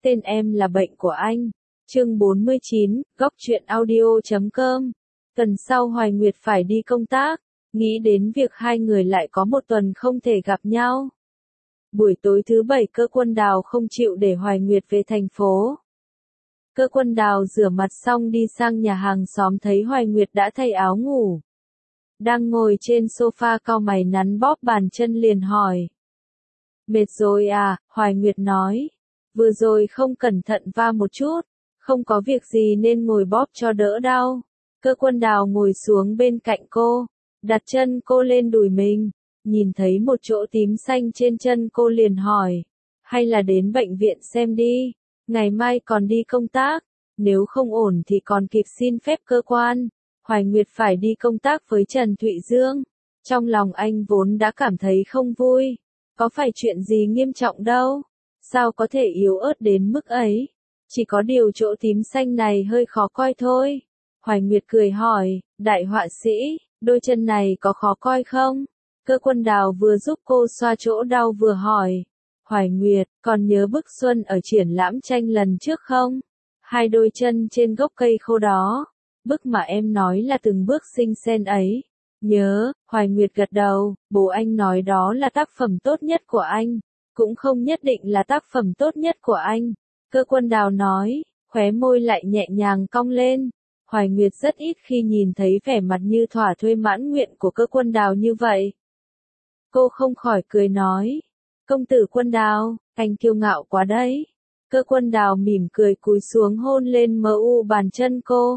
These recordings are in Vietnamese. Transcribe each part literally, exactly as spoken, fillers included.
tên em là bệnh của anh. Chương bốn mươi chín, góc truyện audio chấm com. Tuần sau Hoài Nguyệt phải đi công tác, nghĩ đến việc hai người lại có một tuần không thể gặp nhau. Buổi tối thứ bảy Cơ Quân Đào không chịu để Hoài Nguyệt về thành phố. Cơ Quân Đào rửa mặt xong đi sang nhà hàng xóm thấy Hoài Nguyệt đã thay áo ngủ. Đang ngồi trên sofa cau mày nắn bóp bàn chân liền hỏi. Mệt rồi à, Hoài Nguyệt nói. Vừa rồi không cẩn thận va một chút, không có việc gì nên ngồi bóp cho đỡ đau. Cơ Quân Đào ngồi xuống bên cạnh cô, đặt chân cô lên đùi mình, nhìn thấy một chỗ tím xanh trên chân cô liền hỏi. Hay là đến bệnh viện xem đi, ngày mai còn đi công tác, nếu không ổn thì còn kịp xin phép cơ quan. Hoài Nguyệt phải đi công tác với Trần Thụy Dương. Trong lòng anh vốn đã cảm thấy không vui. Có phải chuyện gì nghiêm trọng đâu. Sao có thể yếu ớt đến mức ấy. Chỉ có điều chỗ tím xanh này hơi khó coi thôi. Hoài Nguyệt cười hỏi, đại họa sĩ, đôi chân này có khó coi không? Cơ Quân Đào vừa giúp cô xoa chỗ đau vừa hỏi. Hoài Nguyệt, còn nhớ bức xuân ở triển lãm tranh lần trước không? Hai đôi chân trên gốc cây khô đó. Bức mà em nói là từng bước sinh sen ấy. Nhớ, Hoài Nguyệt gật đầu, bố anh nói đó là tác phẩm tốt nhất của anh. Cũng không nhất định là tác phẩm tốt nhất của anh. Cơ Quân Đào nói, khóe môi lại nhẹ nhàng cong lên. Hoài Nguyệt rất ít khi nhìn thấy vẻ mặt như thỏa thuê mãn nguyện của Cơ Quân Đào như vậy. Cô không khỏi cười nói, công tử Quân Đào, anh kiêu ngạo quá đấy. Cơ Quân Đào mỉm cười cúi xuống hôn lên mờ u bàn chân cô.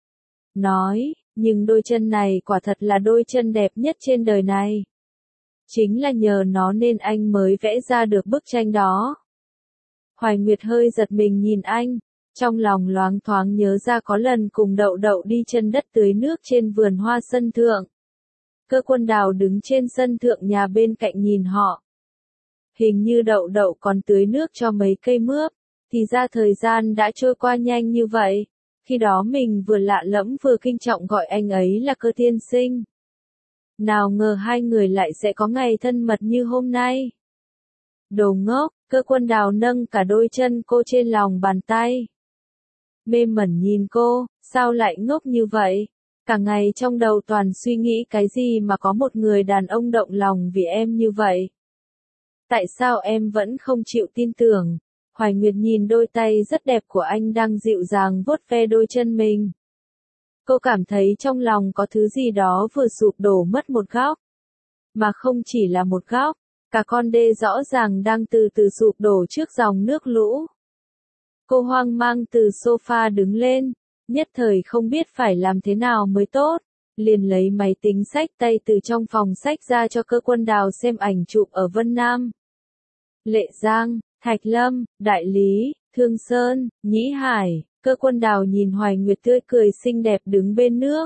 Nói, nhưng đôi chân này quả thật là đôi chân đẹp nhất trên đời này. Chính là nhờ nó nên anh mới vẽ ra được bức tranh đó. Hoài Nguyệt hơi giật mình nhìn anh, trong lòng loáng thoáng nhớ ra có lần cùng Đậu Đậu đi chân đất tưới nước trên vườn hoa sân thượng. Cơ Quân Đào đứng trên sân thượng nhà bên cạnh nhìn họ. Hình như Đậu Đậu còn tưới nước cho mấy cây mướp, thì ra thời gian đã trôi qua nhanh như vậy. Khi đó mình vừa lạ lẫm vừa kinh trọng gọi anh ấy là Cơ tiên sinh. Nào ngờ hai người lại sẽ có ngày thân mật như hôm nay. Đồ ngốc, Cơ Quân Đào nâng cả đôi chân cô trên lòng bàn tay. Mê mẩn nhìn cô, sao lại ngốc như vậy? Cả ngày trong đầu toàn suy nghĩ cái gì mà có một người đàn ông động lòng vì em như vậy? Tại sao em vẫn không chịu tin tưởng? Hoài Nguyệt nhìn đôi tay rất đẹp của anh đang dịu dàng vuốt ve đôi chân mình. Cô cảm thấy trong lòng có thứ gì đó vừa sụp đổ mất một góc. Mà không chỉ là một góc, cả con đê rõ ràng đang từ từ sụp đổ trước dòng nước lũ. Cô hoang mang từ sofa đứng lên, nhất thời không biết phải làm thế nào mới tốt, liền lấy máy tính xách tay từ trong phòng xách ra cho Cơ Quân Đào xem ảnh chụp ở Vân Nam. Lệ Giang, Thạch Lâm, Đại Lý, Thương Sơn, Nhĩ Hải. Cơ Quân Đào nhìn Hoài Nguyệt tươi cười xinh đẹp đứng bên nước,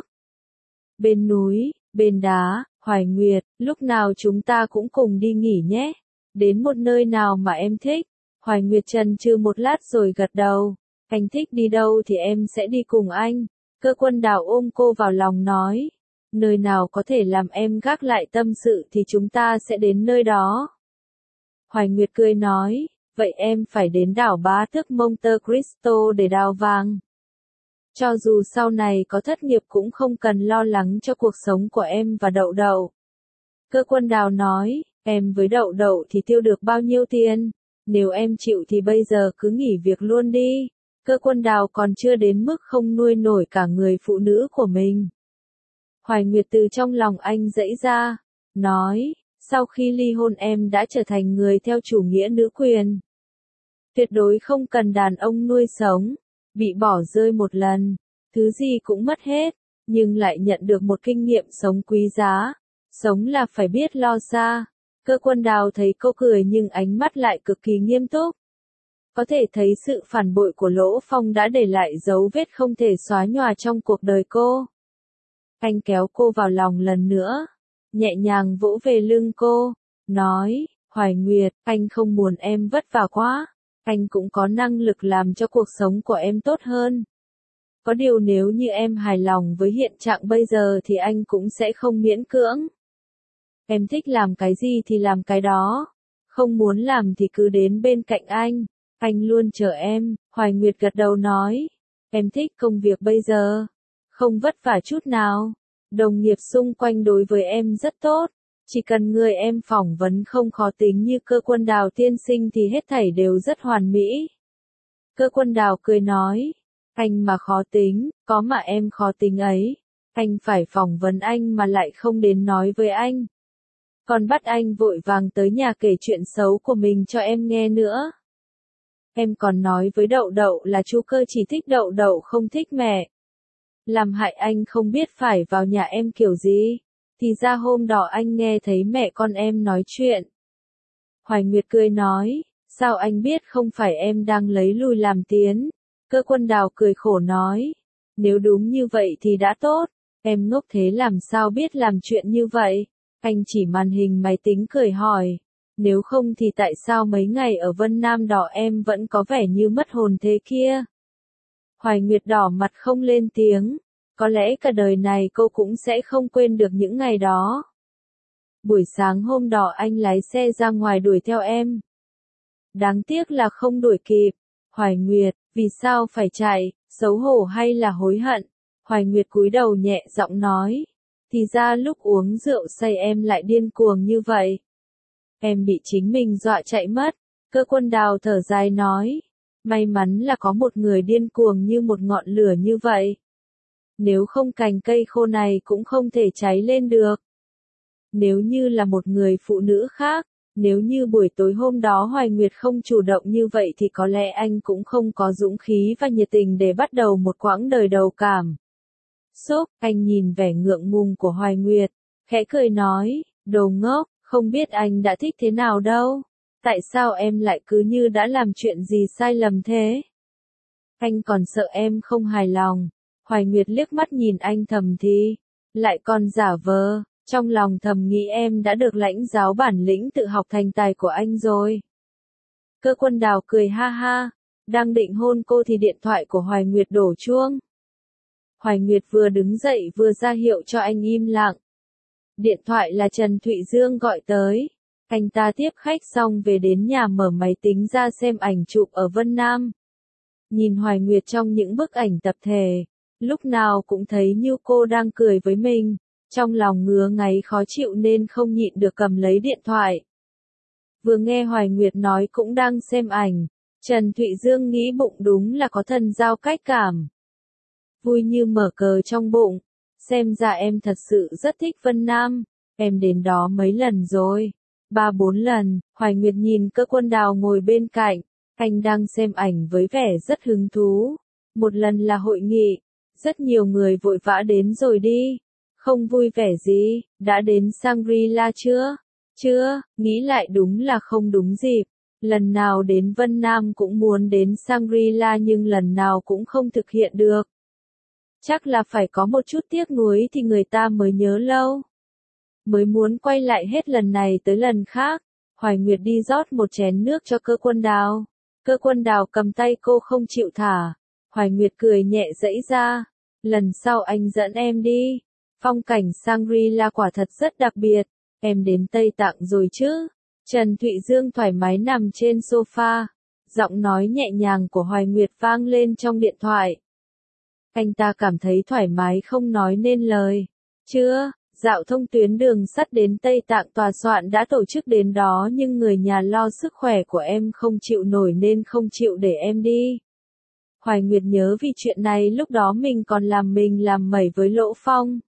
bên núi, bên đá. Hoài Nguyệt, lúc nào chúng ta cũng cùng đi nghỉ nhé, đến một nơi nào mà em thích. Hoài Nguyệt chần chừ một lát rồi gật đầu, anh thích đi đâu thì em sẽ đi cùng anh. Cơ Quân Đào ôm cô vào lòng nói, nơi nào có thể làm em gác lại tâm sự thì chúng ta sẽ đến nơi đó. Hoài Nguyệt cười nói, vậy em phải đến đảo Bá Tước Monte Cristo để đào vàng. Cho dù sau này có thất nghiệp cũng không cần lo lắng cho cuộc sống của em và Đậu Đậu. Cơ Quân Đào nói, em với Đậu Đậu thì tiêu được bao nhiêu tiền? Nếu em chịu thì bây giờ cứ nghỉ việc luôn đi. Cơ Quân Đào còn chưa đến mức không nuôi nổi cả người phụ nữ của mình. Hoài Nguyệt từ trong lòng anh dãy ra, nói, sau khi ly hôn em đã trở thành người theo chủ nghĩa nữ quyền. Tuyệt đối không cần đàn ông nuôi sống, bị bỏ rơi một lần, thứ gì cũng mất hết, nhưng lại nhận được một kinh nghiệm sống quý giá. Sống là phải biết lo xa. Cơ Quân Đào thấy cô cười nhưng ánh mắt lại cực kỳ nghiêm túc. Có thể thấy sự phản bội của Lỗ Phong đã để lại dấu vết không thể xóa nhòa trong cuộc đời cô. Anh kéo cô vào lòng lần nữa, nhẹ nhàng vỗ về lưng cô, nói, Hoài Nguyệt, anh không muốn em vất vả quá, anh cũng có năng lực làm cho cuộc sống của em tốt hơn. Có điều nếu như em hài lòng với hiện trạng bây giờ thì anh cũng sẽ không miễn cưỡng. Em thích làm cái gì thì làm cái đó, không muốn làm thì cứ đến bên cạnh anh. Anh luôn chờ em, Hoài Nguyệt gật đầu nói. Em thích công việc bây giờ. Không vất vả chút nào. Đồng nghiệp xung quanh đối với em rất tốt. Chỉ cần người em phỏng vấn không khó tính như Cơ Quân Đào tiên sinh thì hết thảy đều rất hoàn mỹ. Cơ Quân Đào cười nói. Anh mà khó tính, có mà em khó tính ấy. Anh phải phỏng vấn anh mà lại không đến nói với anh. Còn bắt anh vội vàng tới nhà kể chuyện xấu của mình cho em nghe nữa. Em còn nói với Đậu Đậu là chú Cơ chỉ thích Đậu Đậu không thích mẹ. Làm hại anh không biết phải vào nhà em kiểu gì. Thì ra hôm đó anh nghe thấy mẹ con em nói chuyện. Hoài Nguyệt cười nói, sao anh biết không phải em đang lấy lui làm tiến. Cơ Quân Đào cười khổ nói, nếu đúng như vậy thì đã tốt, em ngốc thế làm sao biết làm chuyện như vậy. Anh chỉ màn hình máy tính cười hỏi, nếu không thì tại sao mấy ngày ở Vân Nam Đỏ em vẫn có vẻ như mất hồn thế kia. Hoài Nguyệt đỏ mặt không lên tiếng, có lẽ cả đời này cô cũng sẽ không quên được những ngày đó. Buổi sáng hôm đó anh lái xe ra ngoài đuổi theo em. Đáng tiếc là không đuổi kịp. Hoài Nguyệt, vì sao phải chạy, xấu hổ hay là hối hận? Hoài Nguyệt cúi đầu nhẹ giọng nói. Thì ra lúc uống rượu say em lại điên cuồng như vậy. Em bị chính mình dọa chạy mất. Cơ Quân Đào thở dài nói. May mắn là có một người điên cuồng như một ngọn lửa như vậy. Nếu không cành cây khô này cũng không thể cháy lên được. Nếu như là một người phụ nữ khác, nếu như buổi tối hôm đó Hoài Nguyệt không chủ động như vậy thì có lẽ anh cũng không có dũng khí và nhiệt tình để bắt đầu một quãng đời đầu cảm. Xốp, anh nhìn vẻ ngượng ngùng của Hoài Nguyệt, khẽ cười nói, đồ ngốc, không biết anh đã thích thế nào đâu. Tại sao em lại cứ như đã làm chuyện gì sai lầm thế? Anh còn sợ em không hài lòng. Hoài Nguyệt liếc mắt nhìn anh thầm thì, lại còn giả vờ, trong lòng thầm nghĩ em đã được lãnh giáo bản lĩnh tự học thành tài của anh rồi. Cơ Quân Đào cười ha ha, đang định hôn cô thì điện thoại của Hoài Nguyệt đổ chuông. Hoài Nguyệt vừa đứng dậy vừa ra hiệu cho anh im lặng. Điện thoại là Trần Thụy Dương gọi tới. Anh ta tiếp khách xong về đến nhà mở máy tính ra xem ảnh chụp ở Vân Nam. Nhìn Hoài Nguyệt trong những bức ảnh tập thể, lúc nào cũng thấy như cô đang cười với mình, trong lòng ngứa ngáy khó chịu nên không nhịn được cầm lấy điện thoại. Vừa nghe Hoài Nguyệt nói cũng đang xem ảnh, Trần Thụy Dương nghĩ bụng đúng là có thần giao cách cảm. Vui như mở cờ trong bụng, xem ra em thật sự rất thích Vân Nam, em đến đó mấy lần rồi. Ba bốn lần, Hoài Nguyệt nhìn Cơ Quân Đào ngồi bên cạnh, anh đang xem ảnh với vẻ rất hứng thú. Một lần là hội nghị, rất nhiều người vội vã đến rồi đi. Không vui vẻ gì, đã đến Shangri-La chưa? Chưa, nghĩ lại đúng là không đúng dịp. Lần nào đến Vân Nam cũng muốn đến Shangri-La nhưng lần nào cũng không thực hiện được. Chắc là phải có một chút tiếc nuối thì người ta mới nhớ lâu. Mới muốn quay lại hết lần này tới lần khác. Hoài Nguyệt đi rót một chén nước cho Cơ Quân Đào. Cơ Quân Đào cầm tay cô không chịu thả. Hoài Nguyệt cười nhẹ dãy ra. Lần sau anh dẫn em đi. Phong cảnh Shangri-La quả thật rất đặc biệt. Em đến Tây Tạng rồi chứ? Trần Thụy Dương thoải mái nằm trên sofa. Giọng nói nhẹ nhàng của Hoài Nguyệt vang lên trong điện thoại. Anh ta cảm thấy thoải mái không nói nên lời. Chưa, dạo thông tuyến đường sắt đến Tây Tạng tòa soạn đã tổ chức đến đó nhưng người nhà lo sức khỏe của em không chịu nổi nên không chịu để em đi. Hoài Nguyệt nhớ vì chuyện này lúc đó mình còn làm mình làm mẩy với Lỗ Phong.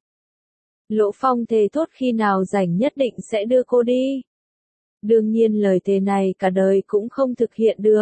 Lỗ Phong thề thốt khi nào rảnh nhất định sẽ đưa cô đi. Đương nhiên lời thề này cả đời cũng không thực hiện được.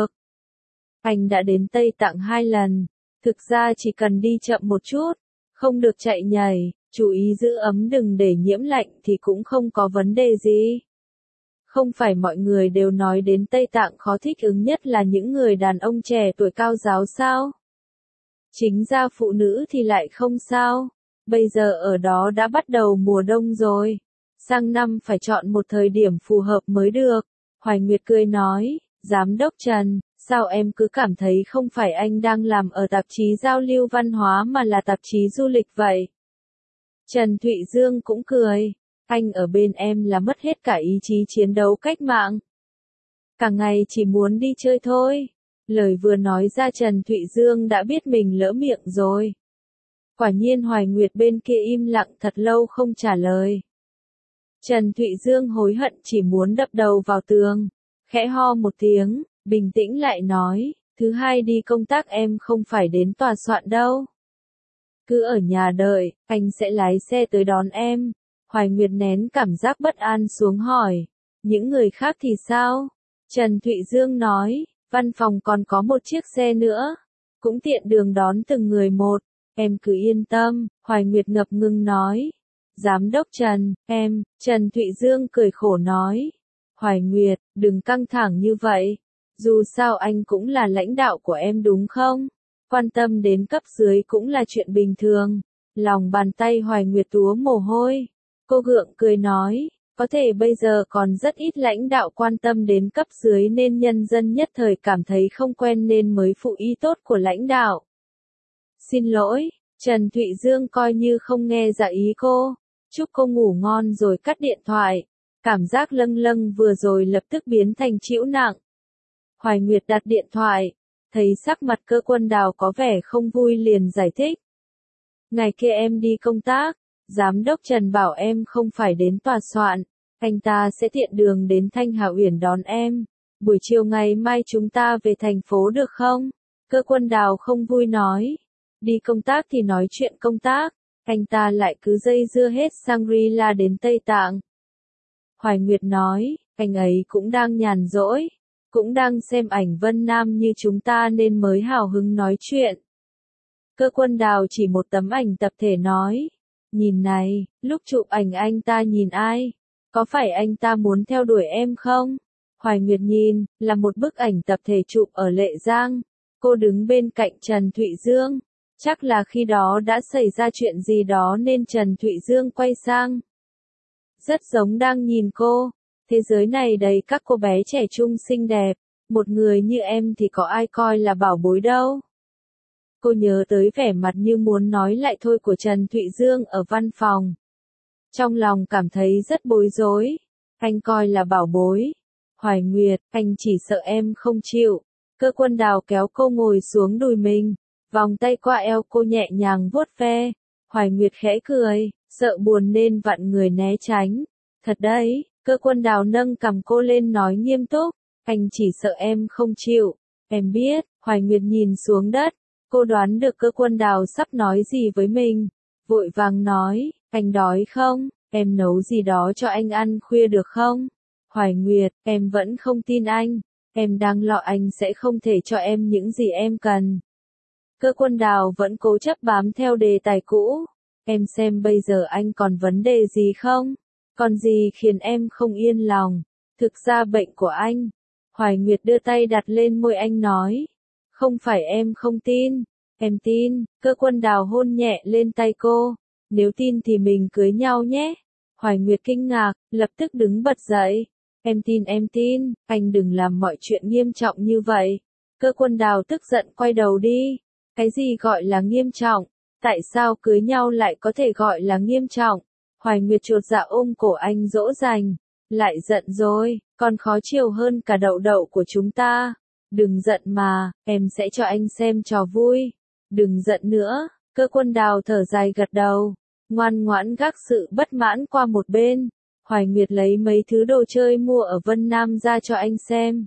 Anh đã đến Tây Tạng hai lần. Thực ra chỉ cần đi chậm một chút, không được chạy nhảy, chú ý giữ ấm đừng để nhiễm lạnh thì cũng không có vấn đề gì. Không phải mọi người đều nói đến Tây Tạng khó thích ứng nhất là những người đàn ông trẻ tuổi cao giáo sao? Chính ra phụ nữ thì lại không sao. Bây giờ ở đó đã bắt đầu mùa đông rồi. Sang năm phải chọn một thời điểm phù hợp mới được. Hoài Nguyệt cười nói, Giám đốc Trần, sao em cứ cảm thấy không phải anh đang làm ở tạp chí giao lưu văn hóa mà là tạp chí du lịch vậy? Trần Thụy Dương cũng cười, anh ở bên em là mất hết cả ý chí chiến đấu cách mạng. Cả ngày chỉ muốn đi chơi thôi. Lời vừa nói ra Trần Thụy Dương đã biết mình lỡ miệng rồi. Quả nhiên Hoài Nguyệt bên kia im lặng thật lâu không trả lời. Trần Thụy Dương hối hận chỉ muốn đập đầu vào tường, khẽ ho một tiếng, bình tĩnh lại nói, thứ hai đi công tác em không phải đến tòa soạn đâu. Cứ ở nhà đợi, anh sẽ lái xe tới đón em. Hoài Nguyệt nén cảm giác bất an xuống hỏi, những người khác thì sao? Trần Thụy Dương nói, văn phòng còn có một chiếc xe nữa, cũng tiện đường đón từng người một, em cứ yên tâm, Hoài Nguyệt ngập ngừng nói. Giám đốc Trần, em, Trần Thụy Dương cười khổ nói. Hoài Nguyệt, đừng căng thẳng như vậy, dù sao anh cũng là lãnh đạo của em đúng không? Quan tâm đến cấp dưới cũng là chuyện bình thường. Lòng bàn tay Hoài Nguyệt túa mồ hôi. Cô gượng cười nói, có thể bây giờ còn rất ít lãnh đạo quan tâm đến cấp dưới nên nhân dân nhất thời cảm thấy không quen nên mới phụ ý tốt của lãnh đạo. Xin lỗi, Trần Thụy Dương coi như không nghe ra ý cô. Chúc cô ngủ ngon rồi cắt điện thoại. Cảm giác lâng lâng vừa rồi lập tức biến thành chịu nặng. Hoài Nguyệt đặt điện thoại, thấy sắc mặt Cơ Quân Đào có vẻ không vui liền giải thích. Ngày kia em đi công tác, giám đốc Trần bảo em không phải đến tòa soạn, anh ta sẽ tiện đường đến Thanh Hà Uyển đón em. Buổi chiều ngày mai chúng ta về thành phố được không? Cơ Quân Đào không vui nói. Đi công tác thì nói chuyện công tác, anh ta lại cứ dây dưa hết Shangri-La đến Tây Tạng. Hoài Nguyệt nói, anh ấy cũng đang nhàn rỗi, cũng đang xem ảnh Vân Nam như chúng ta nên mới hào hứng nói chuyện. Cơ Quân Đào chỉ một tấm ảnh tập thể nói, nhìn này, lúc chụp ảnh anh ta nhìn ai? Có phải anh ta muốn theo đuổi em không? Hoài Nguyệt nhìn, là một bức ảnh tập thể chụp ở Lệ Giang. Cô đứng bên cạnh Trần Thụy Dương. Chắc là khi đó đã xảy ra chuyện gì đó nên Trần Thụy Dương quay sang. Rất giống đang nhìn cô. Thế giới này đầy các cô bé trẻ trung xinh đẹp. Một người như em thì có ai coi là bảo bối đâu. Cô nhớ tới vẻ mặt như muốn nói lại thôi của Trần Thụy Dương ở văn phòng. Trong lòng cảm thấy rất bối rối. Anh coi là bảo bối. Hoài Nguyệt, anh chỉ sợ em không chịu. Cơ Quân Đào kéo cô ngồi xuống đùi mình. Vòng tay qua eo cô nhẹ nhàng vuốt ve. Hoài Nguyệt khẽ cười, sợ buồn nên vặn người né tránh. Thật đấy, Cơ Quân Đào nâng cằm cô lên nói nghiêm túc. Anh chỉ sợ em không chịu. Em biết, Hoài Nguyệt nhìn xuống đất. Cô đoán được Cơ Quân Đào sắp nói gì với mình. Vội vàng nói, anh đói không? Em nấu gì đó cho anh ăn khuya được không? Hoài Nguyệt, em vẫn không tin anh. Em đang lo anh sẽ không thể cho em những gì em cần. Cơ Quân Đào vẫn cố chấp bám theo đề tài cũ. Em xem bây giờ anh còn vấn đề gì không? Còn gì khiến em không yên lòng? Thực ra bệnh của anh. Hoài Nguyệt đưa tay đặt lên môi anh nói. Không phải em không tin. Em tin. Cơ Quân Đào hôn nhẹ lên tay cô. Nếu tin thì mình cưới nhau nhé. Hoài Nguyệt kinh ngạc, lập tức đứng bật dậy. Em tin em tin, anh đừng làm mọi chuyện nghiêm trọng như vậy. Cơ Quân Đào tức giận quay đầu đi. Cái gì gọi là nghiêm trọng? Tại sao cưới nhau lại có thể gọi là nghiêm trọng? Hoài Nguyệt chột dạ ôm cổ anh dỗ dành. Lại giận rồi, còn khó chịu hơn cả đậu đậu của chúng ta. Đừng giận mà, em sẽ cho anh xem trò vui. Đừng giận nữa. Cơ Quân Đào thở dài gật đầu. Ngoan ngoãn gác sự bất mãn qua một bên. Hoài Nguyệt lấy mấy thứ đồ chơi mua ở Vân Nam ra cho anh xem.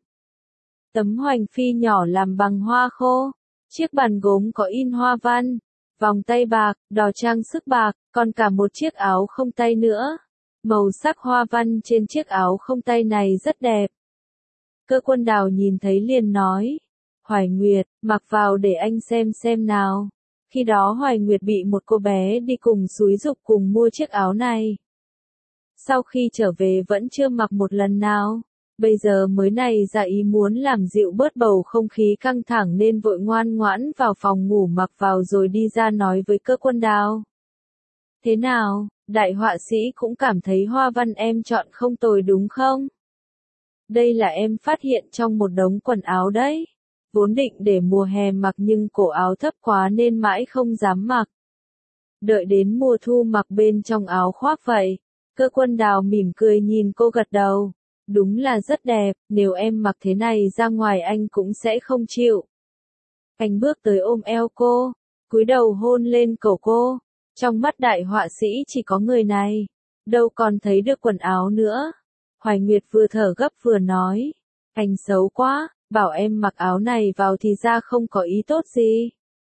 Tấm hoành phi nhỏ làm bằng hoa khô. Chiếc bàn gốm có in hoa văn. Vòng tay bạc, đò trang sức bạc, còn cả một chiếc áo không tay nữa. Màu sắc hoa văn trên chiếc áo không tay này rất đẹp. Cơ Quân Đào nhìn thấy liền nói. Hoài Nguyệt, mặc vào để anh xem xem nào. Khi đó Hoài Nguyệt bị một cô bé đi cùng xúi giục cùng mua chiếc áo này. Sau khi trở về vẫn chưa mặc một lần nào. Bây giờ mới này ra ý muốn làm dịu bớt bầu không khí căng thẳng nên vội ngoan ngoãn vào phòng ngủ mặc vào rồi đi ra nói với Cơ Quân Đào. Thế nào, đại họa sĩ cũng cảm thấy hoa văn em chọn không tồi đúng không? Đây là em phát hiện trong một đống quần áo đấy. Vốn định để mùa hè mặc nhưng cổ áo thấp quá nên mãi không dám mặc. Đợi đến mùa thu mặc bên trong áo khoác vậy. Cơ Quân Đào mỉm cười nhìn cô gật đầu. Đúng là rất đẹp, nếu em mặc thế này ra ngoài anh cũng sẽ không chịu. Anh bước tới ôm eo cô, cúi đầu hôn lên cổ cô. Trong mắt đại họa sĩ chỉ có người này, đâu còn thấy được quần áo nữa. Hoài Nguyệt vừa thở gấp vừa nói, anh xấu quá, bảo em mặc áo này vào thì ra không có ý tốt gì.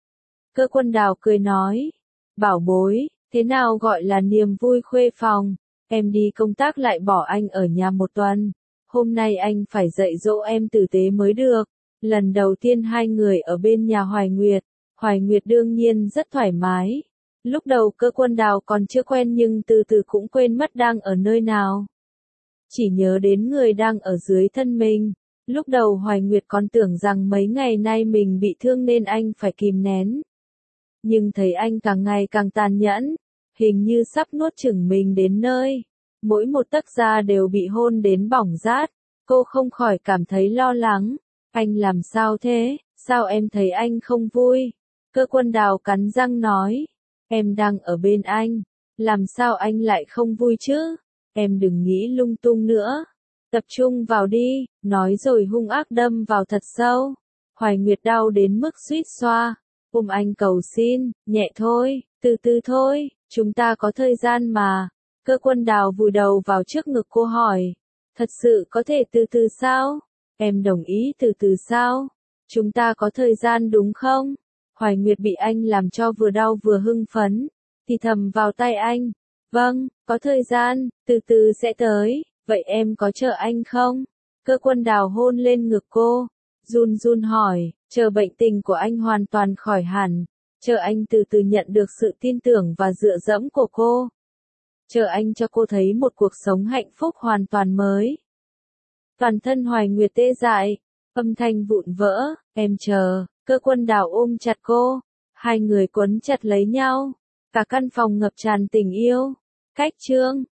Cơ Quân Đào cười nói, bảo bối, thế nào gọi là niềm vui khuê phòng, em đi công tác lại bỏ anh ở nhà một tuần, hôm nay anh phải dạy dỗ em tử tế mới được. Lần đầu tiên hai người ở bên nhà Hoài Nguyệt, Hoài Nguyệt đương nhiên rất thoải mái. Lúc đầu Cơ Quân Đào còn chưa quen nhưng từ từ cũng quên mất đang ở nơi nào. Chỉ nhớ đến người đang ở dưới thân mình. Lúc đầu Hoài Nguyệt còn tưởng rằng mấy ngày nay mình bị thương nên anh phải kìm nén. Nhưng thấy anh càng ngày càng tàn nhẫn, hình như sắp nuốt chửng mình đến nơi. Mỗi một tấc da đều bị hôn đến bỏng rát, cô không khỏi cảm thấy lo lắng. Anh làm sao thế, sao em thấy anh không vui? Cơ Quân Đào cắn răng nói, em đang ở bên anh, làm sao anh lại không vui chứ? Em đừng nghĩ lung tung nữa, tập trung vào đi, nói rồi hung ác đâm vào thật sâu. Hoài Nguyệt đau đến mức suýt xoa, ôm anh cầu xin, nhẹ thôi, từ từ thôi, chúng ta có thời gian mà. Cơ Quân Đào vùi đầu vào trước ngực cô hỏi, thật sự có thể từ từ sao? Em đồng ý từ từ sao? Chúng ta có thời gian đúng không? Hoài Nguyệt bị anh làm cho vừa đau vừa hưng phấn, thì thầm vào tai anh, vâng, có thời gian, từ từ sẽ tới, vậy em có chờ anh không? Cơ Quân Đào hôn lên ngực cô, run run hỏi, chờ bệnh tình của anh hoàn toàn khỏi hẳn, chờ anh từ từ nhận được sự tin tưởng và dựa dẫm của cô. Chờ anh cho cô thấy một cuộc sống hạnh phúc hoàn toàn mới. Toàn thân Hoài Nguyệt tê dại, âm thanh vụn vỡ, em chờ. Cơ Quân Đào ôm chặt cô, hai người quấn chặt lấy nhau, cả căn phòng ngập tràn tình yêu. Cách chương